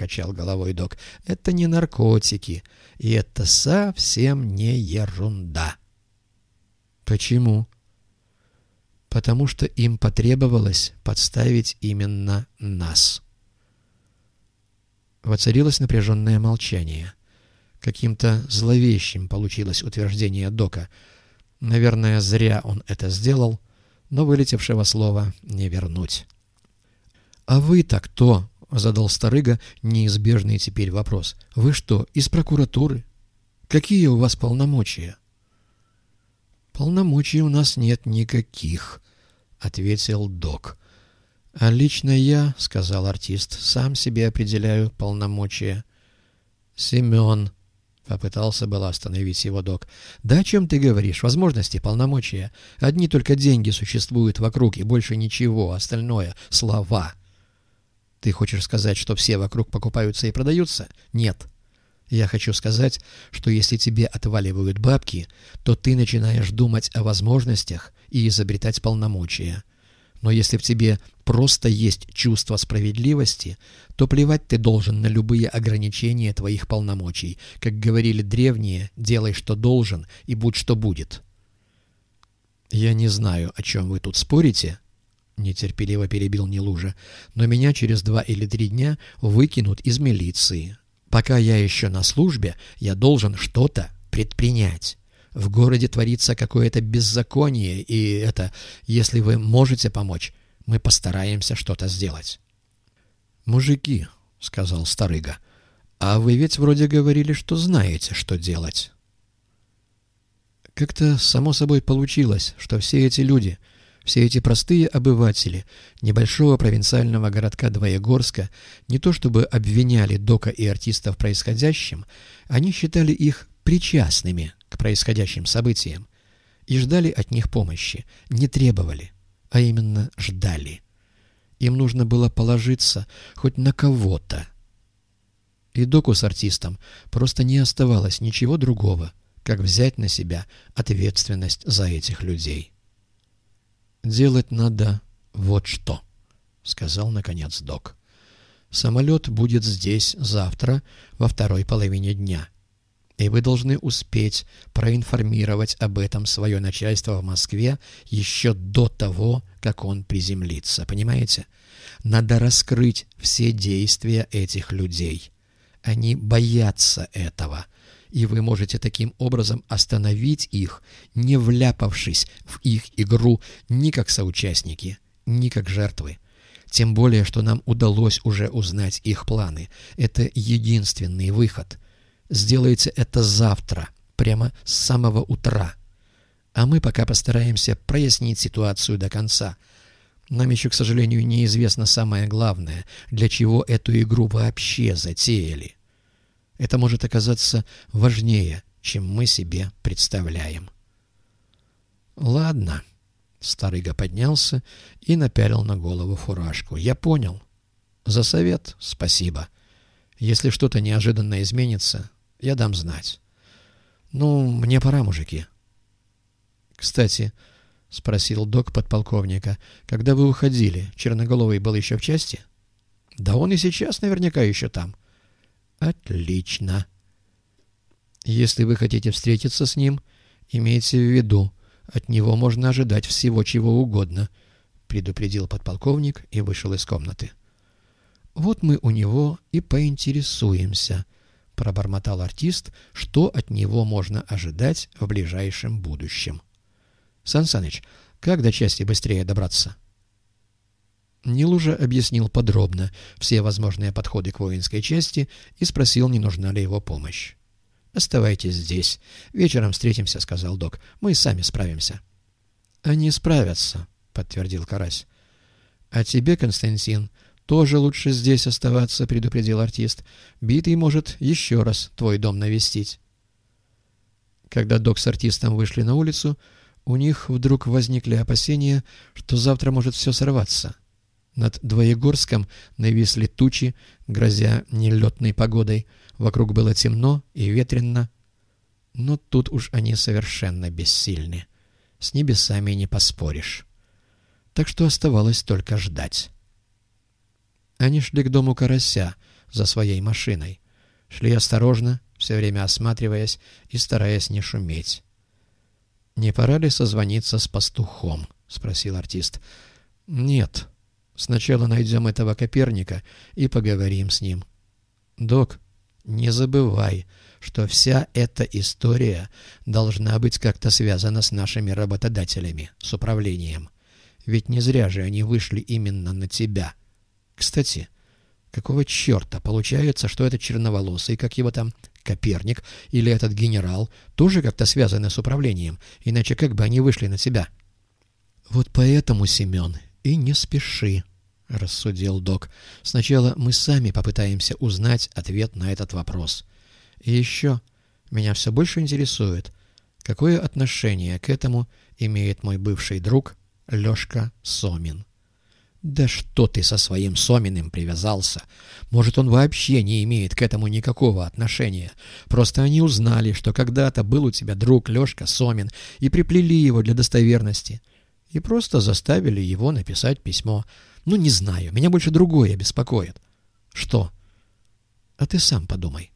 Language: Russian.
покачал головой док. «Это не наркотики, и это совсем не ерунда». «Почему?» «Потому что им потребовалось подставить именно нас». Воцарилось напряженное молчание. Каким-то зловещим получилось утверждение дока. Наверное, зря он это сделал, но вылетевшего слова не вернуть. «А вы-то кто?» — задал Старыга неизбежный теперь вопрос. «Вы что, из прокуратуры? Какие у вас полномочия?» «Полномочий у нас нет никаких», — ответил док. «А лично я, — сказал артист, — сам себе определяю полномочия». «Семен», — попытался было остановить его док. «Да о чем ты говоришь? Возможности, полномочия. Одни только деньги существуют вокруг, и больше ничего, остальное — слова». «Ты хочешь сказать, что все вокруг покупаются и продаются?» «Нет. Я хочу сказать, что если тебе отваливают бабки, то ты начинаешь думать о возможностях и изобретать полномочия. Но если в тебе просто есть чувство справедливости, то плевать ты должен на любые ограничения твоих полномочий. Как говорили древние, делай, что должен, и будь, что будет». «Я не знаю, о чем вы тут спорите», — нетерпеливо перебил Нелужа, «но меня через 2 или 3 дня выкинут из милиции. Пока я еще на службе, я должен что-то предпринять. В городе творится какое-то беззаконие, и это, если вы можете помочь, мы постараемся что-то сделать». «Мужики», — сказал Старыга, — «а вы ведь вроде говорили, что знаете, что делать». Как-то само собой получилось, что все эти люди, все эти простые обыватели небольшого провинциального городка Двоегорска не то чтобы обвиняли дока и артиста в происходящем, они считали их причастными к происходящим событиям и ждали от них помощи, не требовали, а именно ждали. Им нужно было положиться хоть на кого-то. И доку с артистом просто не оставалось ничего другого, как взять на себя ответственность за этих людей. «Делать надо вот что», — сказал наконец док. «Самолет будет здесь завтра во 2-й половине дня, и вы должны успеть проинформировать об этом свое начальство в Москве еще до того, как он приземлится. Понимаете? Надо раскрыть все действия этих людей. Они боятся этого, и вы можете таким образом остановить их, не вляпавшись в их игру ни как соучастники, ни как жертвы. Тем более, что нам удалось уже узнать их планы. Это единственный выход. Сделайте это завтра, прямо с самого утра. А мы пока постараемся прояснить ситуацию до конца. Нам еще, к сожалению, неизвестно самое главное, для чего эту игру вообще затеяли. Это может оказаться важнее, чем мы себе представляем». «Ладно». Старыга поднялся и напялил на голову фуражку. «Я понял. За совет спасибо. Если что-то неожиданно изменится, я дам знать. Ну, мне пора, мужики». «Кстати, — спросил док подполковника, — когда вы уходили, Черноголовый был еще в части?» «Да он и сейчас наверняка еще там». «Отлично. Если вы хотите встретиться с ним, имейте в виду, от него можно ожидать всего чего угодно», — предупредил подполковник и вышел из комнаты. «Вот мы у него и поинтересуемся», — пробормотал артист, — «что от него можно ожидать в ближайшем будущем». «Сан Саныч, как до части быстрее добраться?» Нелужа объяснил подробно все возможные подходы к воинской части и спросил, не нужна ли его помощь. «Оставайтесь здесь. Вечером встретимся», — сказал док. «Мы сами справимся». «Они справятся», — подтвердил Карась. «А тебе, Константин, тоже лучше здесь оставаться», — предупредил артист. «Битый может еще раз твой дом навестить». Когда док с артистом вышли на улицу, у них вдруг возникли опасения, что завтра может все сорваться. Над Двоегорском нависли тучи, грозя нелетной погодой. Вокруг было темно и ветрено. Но тут уж они совершенно бессильны. С небесами не поспоришь. Так что оставалось только ждать. Они шли к дому Карася, за своей машиной. Шли осторожно, все время осматриваясь и стараясь не шуметь. «Не пора ли созвониться с пастухом?» — спросил артист. «Нет. Сначала найдем этого Коперника и поговорим с ним. Док, не забывай, что вся эта история должна быть как-то связана с нашими работодателями, с управлением. Ведь не зря же они вышли именно на тебя. Кстати, какого черта получается, что этот черноволосый, как его там, Коперник или этот генерал, тоже как-то связаны с управлением, иначе как бы они вышли на тебя?» «Вот поэтому, Семен, и не спеши», — рассудил док. «Сначала мы сами попытаемся узнать ответ на этот вопрос. И еще меня все больше интересует, какое отношение к этому имеет мой бывший друг Лешка Сомин». «Да что ты со своим Соминым привязался? Может, он вообще не имеет к этому никакого отношения. Просто они узнали, что когда-то был у тебя друг Лешка Сомин, и приплели его для достоверности. И просто заставили его написать письмо. Ну, не знаю, меня больше другое беспокоит». «Что?» «А ты сам подумай.